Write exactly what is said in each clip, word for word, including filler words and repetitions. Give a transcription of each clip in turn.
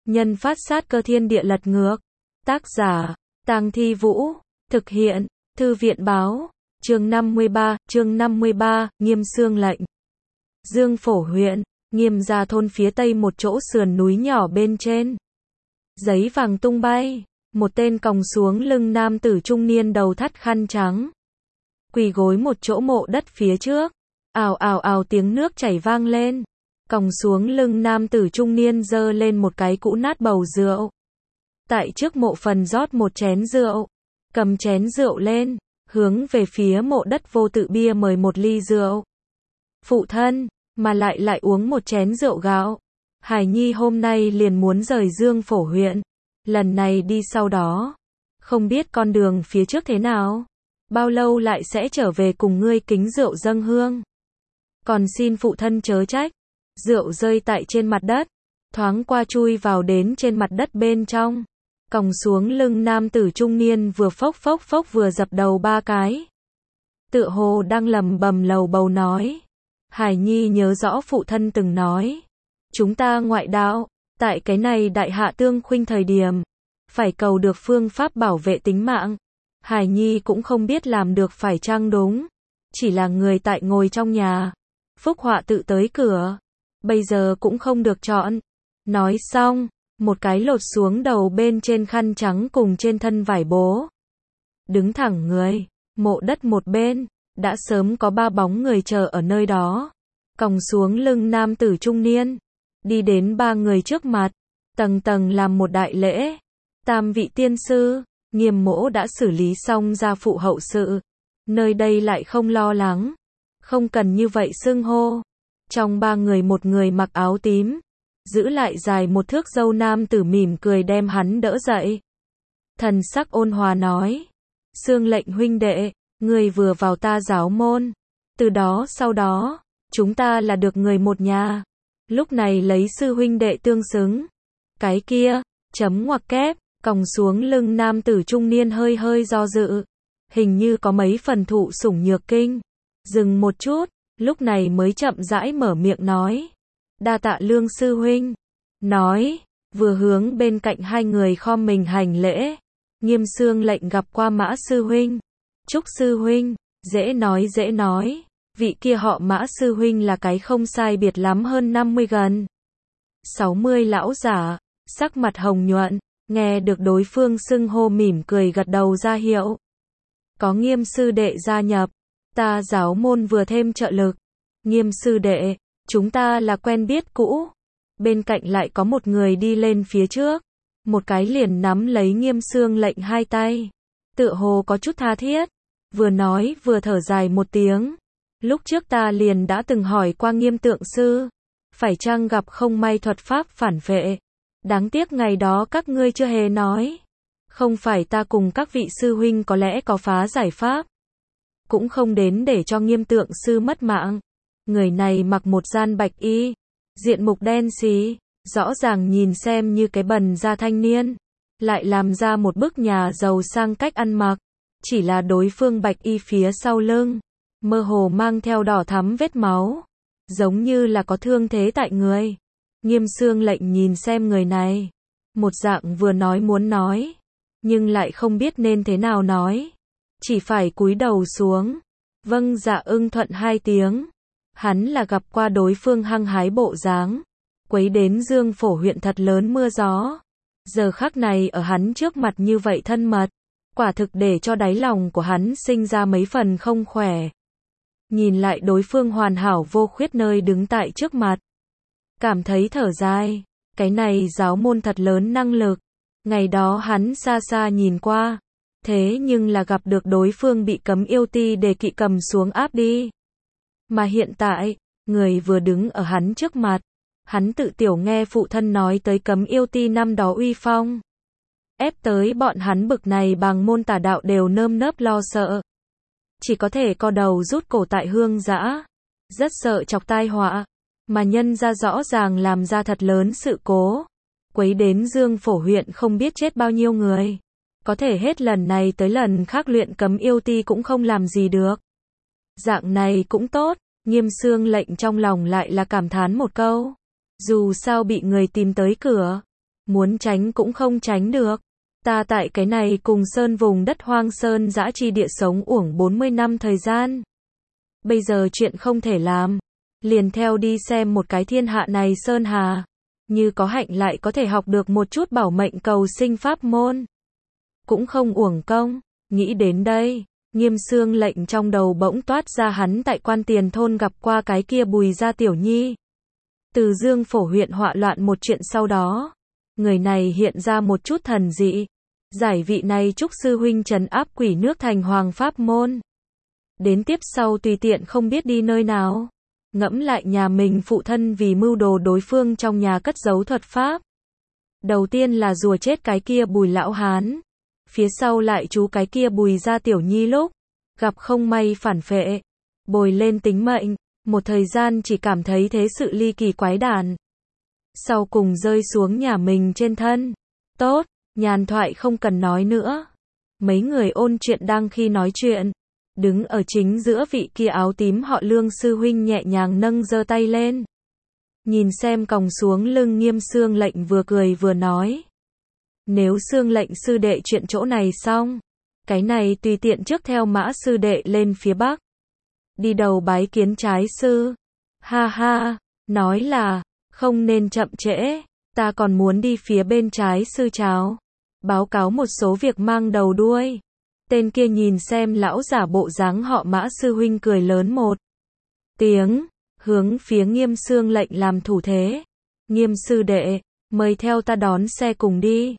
nhân phát sát cơ thiên địa lật ngược. Tác giả, Tang Thi Vũ. Thực hiện, Thư viện báo. Chương năm mươi ba, chương năm mươi ba, Nghiêm Xương lệnh. Dương Phổ huyện, Nghiêm gia thôn phía tây một chỗ sườn núi nhỏ bên trên. Giấy vàng tung bay, một tên còng xuống lưng nam tử trung niên đầu thắt khăn trắng. Quỳ gối một chỗ mộ đất phía trước. Ào ào ào tiếng nước chảy vang lên. Còng xuống lưng nam tử trung niên giơ lên một cái cũ nát bầu rượu. Tại trước mộ phần rót một chén rượu. Cầm chén rượu lên, hướng về phía mộ đất vô tự bia mời một ly rượu. Phụ thân, mà lại lại uống một chén rượu gạo. Hải Nhi hôm nay liền muốn rời Dương Phổ huyện. Lần này đi sau đó. Không biết con đường phía trước thế nào. Bao lâu lại sẽ trở về cùng ngươi kính rượu dâng hương. Còn xin phụ thân chớ trách. Rượu rơi tại trên mặt đất. Thoáng qua chui vào đến trên mặt đất bên trong. Còng xuống lưng nam tử trung niên vừa phốc phốc phốc vừa dập đầu ba cái. Tựa hồ đang lầm bầm lầu bầu nói. Hải Nhi nhớ rõ phụ thân từng nói. Chúng ta ngoại đạo, tại cái này đại hạ tương khuynh thời điểm. Phải cầu được phương pháp bảo vệ tính mạng. Hải Nhi cũng không biết làm được phải chăng đúng. Chỉ là người tại ngồi trong nhà. Phúc họa tự tới cửa. Bây giờ cũng không được chọn. Nói xong, một cái lột xuống đầu bên trên khăn trắng cùng trên thân vải bố. Đứng thẳng người, mộ đất một bên, đã sớm có ba bóng người chờ ở nơi đó. Còng xuống lưng nam tử trung niên. Đi đến ba người trước mặt. Tầng tầng làm một đại lễ. Tam vị tiên sư, Nghiêm mỗ đã xử lý xong gia phụ hậu sự. Nơi đây lại không lo lắng. Không cần như vậy xưng hô. Trong ba người một người mặc áo tím. Giữ lại dài một thước râu nam tử mỉm cười đem hắn đỡ dậy. Thần sắc ôn hòa nói. Xương lệnh huynh đệ, người vừa vào ta giáo môn. Từ đó sau đó, chúng ta là được người một nhà. Lúc này lấy sư huynh đệ tương xứng. Cái kia, chấm ngoặc kép, còng xuống lưng nam tử trung niên hơi hơi do dự. Hình như có mấy phần thụ sủng nhược kinh. Dừng một chút, lúc này mới chậm rãi mở miệng nói. Đa tạ Lương sư huynh. Nói, vừa hướng bên cạnh hai người khom mình hành lễ. Nghiêm Xương lệnh gặp qua Mã sư huynh. Trúc sư huynh, dễ nói dễ nói. Vị kia họ Mã sư huynh là cái không sai biệt lắm hơn năm mươi gần sáu mươi lão giả, sắc mặt hồng nhuận, nghe được đối phương xưng hô mỉm cười gật đầu ra hiệu. Có Nghiêm sư đệ gia nhập, ta giáo môn vừa thêm trợ lực. Nghiêm sư đệ, chúng ta là quen biết cũ. Bên cạnh lại có một người đi lên phía trước. Một cái liền nắm lấy Nghiêm Xương lệnh hai tay. Tựa hồ có chút tha thiết. Vừa nói vừa thở dài một tiếng. Lúc trước ta liền đã từng hỏi qua Nghiêm tượng sư. Phải chăng gặp không may thuật pháp phản vệ. Đáng tiếc ngày đó các ngươi chưa hề nói. Không phải ta cùng các vị sư huynh có lẽ có phá giải pháp. Cũng không đến để cho Nghiêm tượng sư mất mạng. Người này mặc một gian bạch y. Diện mục đen xí. Rõ ràng nhìn xem như cái bần da thanh niên. Lại làm ra một bức nhà giàu sang cách ăn mặc. Chỉ là đối phương bạch y phía sau lưng. Mơ hồ mang theo đỏ thắm vết máu. Giống như là có thương thế tại người. Nghiêm Xương lệnh nhìn xem người này. Một dạng vừa nói muốn nói. Nhưng lại không biết nên thế nào nói. Chỉ phải cúi đầu xuống. Vâng dạ ưng thuận hai tiếng. Hắn là gặp qua đối phương hăng hái bộ dáng. Quấy đến Dương Phổ huyện thật lớn mưa gió. Giờ khắc này ở hắn trước mặt như vậy thân mật. Quả thực để cho đáy lòng của hắn sinh ra mấy phần không khỏe. Nhìn lại đối phương hoàn hảo vô khuyết nơi đứng tại trước mặt. Cảm thấy thở dài. Cái này giáo môn thật lớn năng lực. Ngày đó hắn xa xa nhìn qua. Thế nhưng là gặp được đối phương bị cấm yêu ti để kỵ cầm xuống áp đi. Mà hiện tại, người vừa đứng ở hắn trước mặt. Hắn tự tiểu nghe phụ thân nói tới cấm yêu ti năm đó uy phong. Ép tới bọn hắn bực này bằng môn tà đạo đều nơm nớp lo sợ. Chỉ có thể co đầu rút cổ tại hương dã. Rất sợ chọc tai họa. Mà nhân ra rõ ràng làm ra thật lớn sự cố. Quấy đến Dương Phổ huyện không biết chết bao nhiêu người. Có thể hết lần này tới lần khác luyện cấm yêu ti cũng không làm gì được. Dạng này cũng tốt. Nghiêm Xương lệnh trong lòng lại là cảm thán một câu. Dù sao bị người tìm tới cửa. muốn tránh cũng không tránh được. Ta tại cái này cùng sơn vùng đất hoang sơn dã chi địa sống uổng bốn mươi năm thời gian. Bây giờ chuyện không thể làm, liền theo đi xem một cái thiên hạ này sơn hà, như có hạnh lại có thể học được một chút bảo mệnh cầu sinh pháp môn. Cũng không uổng công, nghĩ đến đây, Nghiêm Xương Lệnh trong đầu bỗng toát ra hắn tại Quan Tiền thôn gặp qua cái kia Bùi gia tiểu nhi. Từ Dương Phổ huyện họa loạn một chuyện sau đó, người này hiện ra một chút thần dị, giải vị này chúc sư huynh trấn áp quỷ nước thành hoàng pháp môn. Đến tiếp sau tùy tiện không biết đi nơi nào, ngẫm lại nhà mình phụ thân vì mưu đồ đối phương trong nhà cất giấu thuật pháp. Đầu tiên là rùa chết cái kia Bùi lão hán, phía sau lại chú cái kia Bùi gia tiểu nhi lúc gặp không may phản phệ, bồi lên tính mệnh, một thời gian chỉ cảm thấy thế sự ly kỳ quái đản. Sau cùng rơi xuống nhà mình trên thân. Tốt, nhàn thoại không cần nói nữa. Mấy người ôn chuyện đang khi nói chuyện, đứng ở chính giữa vị kia áo tím họ Lương sư huynh nhẹ nhàng nâng giơ tay lên. Nhìn xem còng xuống lưng Nghiêm Xương Lệnh vừa cười vừa nói. Nếu Xương Lệnh sư đệ chuyện chỗ này xong, cái này tùy tiện trước theo Mã sư đệ lên phía bắc. Đi đầu bái kiến trái sư. Ha ha, nói là, không nên chậm trễ, ta còn muốn đi phía bên trái sư chào. Báo cáo một số việc mang đầu đuôi. Tên kia nhìn xem lão giả bộ dáng họ Mã sư huynh cười lớn một tiếng, hướng phía Nghiêm Xương Lệnh làm thủ thế. Nghiêm sư đệ, mời theo ta đón xe cùng đi.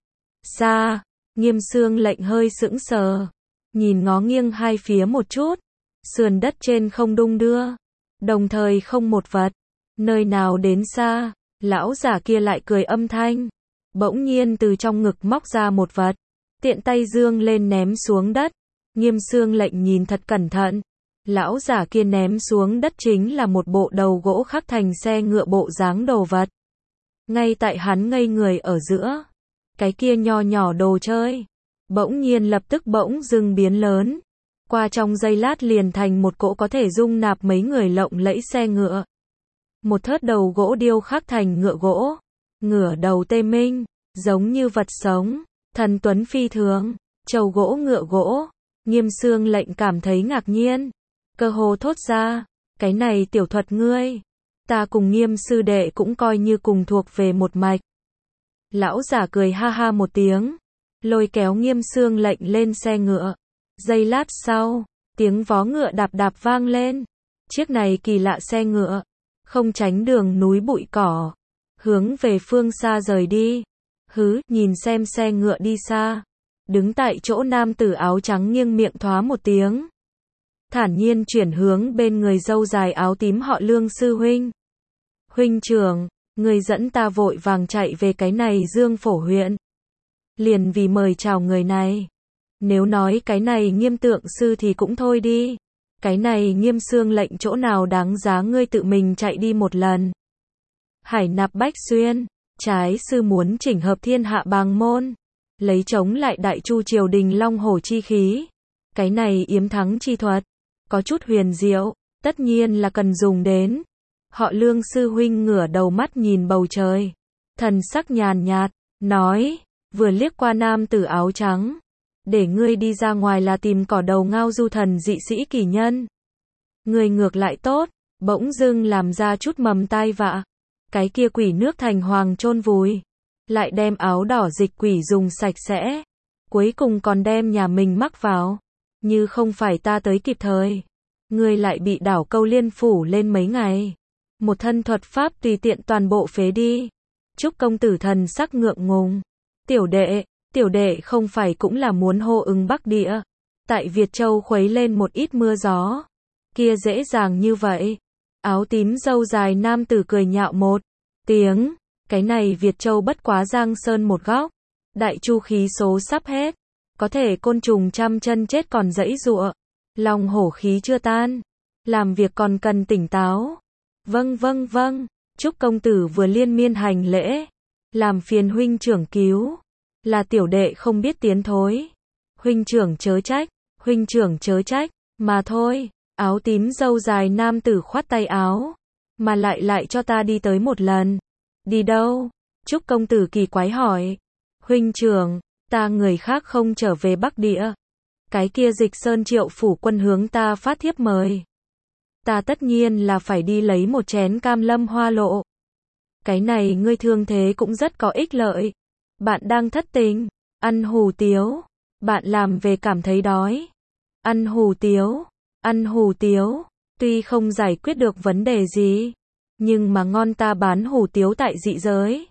Xa, Nghiêm Xương Lệnh hơi sững sờ, nhìn ngó nghiêng hai phía một chút, sườn đất trên không đung đưa, đồng thời không một vật. Nơi nào đến xa, lão giả kia lại cười âm thanh, bỗng nhiên từ trong ngực móc ra một vật, tiện tay dương lên ném xuống đất. Nghiêm Xương Lệnh nhìn thật cẩn thận, lão giả kia ném xuống đất chính là một bộ đầu gỗ khắc thành xe ngựa bộ dáng đồ vật. Ngay tại hắn ngây người ở giữa, cái kia nho nhỏ đồ chơi, bỗng nhiên lập tức bỗng dưng biến lớn, qua trong giây lát liền thành một cỗ có thể dung nạp mấy người lộng lẫy xe ngựa. Một thớt đầu gỗ điêu khắc thành ngựa gỗ, ngửa đầu tê minh, giống như vật sống, thần tuấn phi thường, trầu gỗ ngựa gỗ. Nghiêm Xương Lệnh cảm thấy ngạc nhiên, cơ hồ thốt ra, cái này tiểu thuật ngươi, ta cùng Nghiêm sư đệ cũng coi như cùng thuộc về một mạch. Lão giả cười ha ha một tiếng, lôi kéo Nghiêm Xương Lệnh lên xe ngựa. Giây lát sau, tiếng vó ngựa đạp đạp vang lên. Chiếc này kỳ lạ xe ngựa, không tránh đường núi bụi cỏ, hướng về phương xa rời đi. Hứ, nhìn xem xe ngựa đi xa. Đứng tại chỗ nam tử áo trắng nghiêng miệng thoá một tiếng, thản nhiên chuyển hướng bên người râu dài áo tím họ Lương sư huynh. Huynh trưởng, người dẫn ta vội vàng chạy về cái này Dương Phổ huyện, liền vì mời chào người này. Nếu nói cái này Nghiêm tượng sư thì cũng thôi đi, cái này Nghiêm Xương Lệnh chỗ nào đáng giá ngươi tự mình chạy đi một lần. Hải nạp bách xuyên, trái sư muốn chỉnh hợp thiên hạ bàng môn, lấy chống lại đại chu triều đình long hổ chi khí. Cái này yếm thắng chi thuật, có chút huyền diệu, tất nhiên là cần dùng đến. Họ Lương sư huynh ngửa đầu mắt nhìn bầu trời, thần sắc nhàn nhạt, nói, vừa liếc qua nam tử áo trắng, để ngươi đi ra ngoài là tìm cỏ đầu ngao du thần dị sĩ kỳ nhân. Ngươi ngược lại tốt, bỗng dưng làm ra chút mầm tai vạ. Cái kia quỷ nước thành hoàng chôn vùi, lại đem áo đỏ dịch quỷ dùng sạch sẽ, cuối cùng còn đem nhà mình mắc vào. Như không phải ta tới kịp thời, ngươi lại bị đảo câu liên phủ lên mấy ngày. Một thân thuật pháp tùy tiện toàn bộ phế đi. Chúc công tử thần sắc ngượng ngùng. Tiểu đệ, tiểu đệ không phải cũng là muốn hô ứng Bắc Địa, tại Việt Châu khuấy lên một ít mưa gió. Kia dễ dàng như vậy. Áo tím râu dài nam tử cười nhạo một tiếng, cái này Việt Châu bất quá Giang Sơn một góc, đại chu khí số sắp hết, có thể côn trùng trăm chân chết còn dãy giụa, lòng hổ khí chưa tan, làm việc còn cần tỉnh táo. Vâng vâng vâng, chúc công tử vừa liên miên hành lễ, làm phiền huynh trưởng cứu, là tiểu đệ không biết tiến thối, huynh trưởng chớ trách, huynh trưởng chớ trách, mà thôi. Áo tím râu dài nam tử khoát tay áo, mà lại lại cho ta đi tới một lần. Đi đâu? Trúc công tử kỳ quái hỏi. Huynh trưởng, ta người khác không trở về Bắc Địa. Cái kia Dịch Sơn Triệu phủ quân hướng ta phát thiếp mời. Ta tất nhiên là phải đi lấy một chén cam lâm hoa lộ. Cái này ngươi thương thế cũng rất có ích lợi. Bạn đang thất tình, ăn hủ tiếu. Bạn làm về cảm thấy đói. Ăn hủ tiếu, ăn hủ tiếu. Tuy không giải quyết được vấn đề gì, nhưng mà ngon, ta bán hủ tiếu tại dị giới.